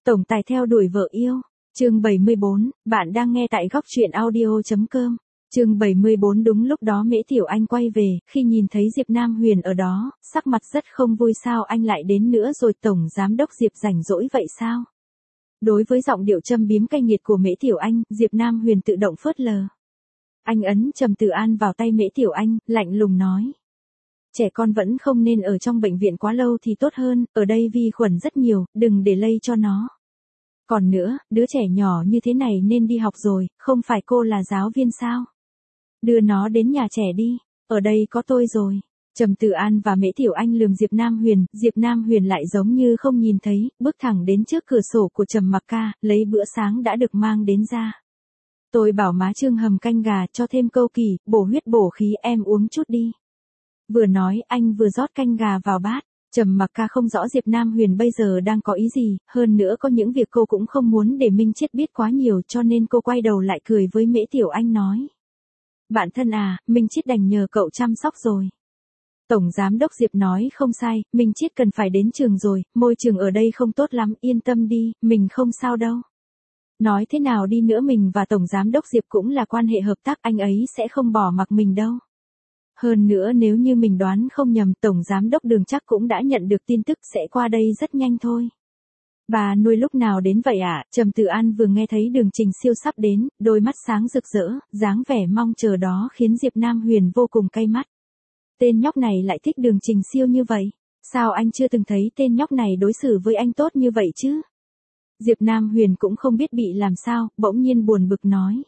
Tổng tài theo đuổi vợ yêu. Chương 74, bạn đang nghe tại góc truyện audio.com. Chương 74. Đúng lúc đó Mễ Tiểu Anh quay về, khi nhìn thấy Diệp Nam Huyền ở đó, sắc mặt rất không vui. Sao anh lại đến nữa rồi, tổng giám đốc Diệp rảnh rỗi vậy sao? Đối với giọng điệu châm biếm cay nghiệt của Mễ Tiểu Anh, Diệp Nam Huyền tự động phớt lờ. Anh ấn Trầm Tử An vào tay Mễ Tiểu Anh, lạnh lùng nói. Trẻ con vẫn không nên ở trong bệnh viện quá lâu thì tốt hơn, ở đây vi khuẩn rất nhiều, đừng để lây cho nó. Còn nữa, đứa trẻ nhỏ như thế này nên đi học rồi, không phải cô là giáo viên sao? Đưa nó đến nhà trẻ đi, ở đây có tôi rồi. Trầm Tử An và Mễ Tiểu Anh lườm Diệp Nam Huyền lại giống như không nhìn thấy, bước thẳng đến trước cửa sổ của Trầm Mặc Ca, lấy bữa sáng đã được mang đến ra. Tôi bảo má Trương hầm canh gà cho thêm câu kỳ, bổ huyết bổ khí, em uống chút đi. Vừa nói anh vừa rót canh gà vào bát. Trầm Mặc Ca không rõ Diệp Nam Huyền bây giờ đang có ý gì, hơn nữa có những việc cô cũng không muốn để Minh Chiết biết quá nhiều, cho nên cô quay đầu lại cười với Mễ Tiểu Anh nói. Bạn thân à, Minh Chiết đành nhờ cậu chăm sóc rồi. Tổng giám đốc Diệp nói không sai, Minh Chiết cần phải đến trường rồi, môi trường ở đây không tốt lắm, yên tâm đi, mình không sao đâu. Nói thế nào đi nữa mình và Tổng giám đốc Diệp cũng là quan hệ hợp tác, anh ấy sẽ không bỏ mặc mình đâu. Hơn nữa nếu như mình đoán không nhầm, Tổng giám đốc Đường chắc cũng đã nhận được tin tức sẽ qua đây rất nhanh thôi. Bà nuôi lúc nào đến vậy ạ? Trầm Tử An vừa nghe thấy Đường Trình Siêu sắp đến, đôi mắt sáng rực rỡ, dáng vẻ mong chờ đó khiến Diệp Nam Huyền vô cùng cay mắt. Tên nhóc này lại thích Đường Trình Siêu như vậy, sao anh chưa từng thấy tên nhóc này đối xử với anh tốt như vậy chứ? Diệp Nam Huyền cũng không biết bị làm sao, bỗng nhiên buồn bực nói.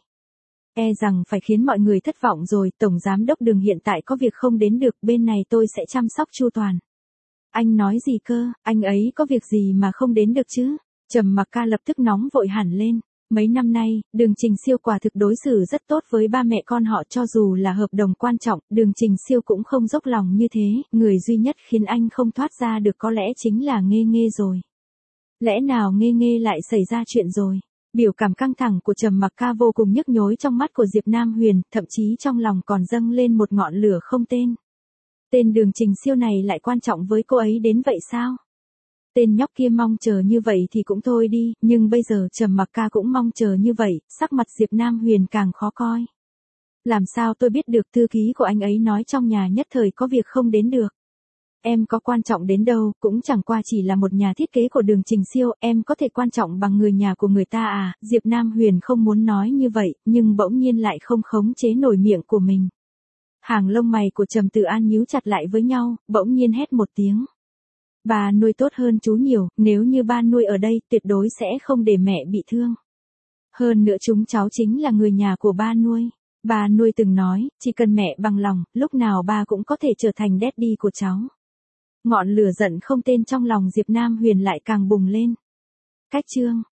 E rằng phải khiến mọi người thất vọng rồi, Tổng giám đốc Đường hiện tại có việc không đến được, bên này tôi sẽ chăm sóc chu toàn. Anh nói gì cơ, anh ấy có việc gì mà không đến được chứ? Trầm Mặc Ca lập tức nóng vội hẳn lên. Mấy năm nay, Đường Trình Siêu quả thực đối xử rất tốt với ba mẹ con họ, cho dù là hợp đồng quan trọng, Đường Trình Siêu cũng không dốc lòng như thế, người duy nhất khiến anh không thoát ra được có lẽ chính là Nghê Nghê rồi. Lẽ nào Nghê Nghê lại xảy ra chuyện rồi? Biểu cảm căng thẳng của Trầm Mặc Ca vô cùng nhức nhối trong mắt của Diệp Nam Huyền, thậm chí trong lòng còn dâng lên một ngọn lửa không tên. Tên Đường Trình Siêu này lại quan trọng với cô ấy đến vậy sao? Tên nhóc kia mong chờ như vậy thì cũng thôi đi, nhưng bây giờ Trầm Mặc Ca cũng mong chờ như vậy, sắc mặt Diệp Nam Huyền càng khó coi. Làm sao tôi biết được, thư ký của anh ấy nói trong nhà nhất thời có việc không đến được. Em có quan trọng đến đâu, cũng chẳng qua chỉ là một nhà thiết kế của Đường Trình Siêu, em có thể quan trọng bằng người nhà của người ta à? Diệp Nam Huyền không muốn nói như vậy, nhưng bỗng nhiên lại không khống chế nổi miệng của mình. Hàng lông mày của Trầm Tử An nhíu chặt lại với nhau, bỗng nhiên hét một tiếng. Bà nuôi tốt hơn chú nhiều, nếu như ba nuôi ở đây tuyệt đối sẽ không để mẹ bị thương. Hơn nữa chúng cháu chính là người nhà của ba nuôi. Bà nuôi từng nói, chỉ cần mẹ bằng lòng, lúc nào ba cũng có thể trở thành daddy của cháu. Ngọn lửa giận không tên trong lòng Diệp Nam Huyền lại càng bùng lên. Cách chương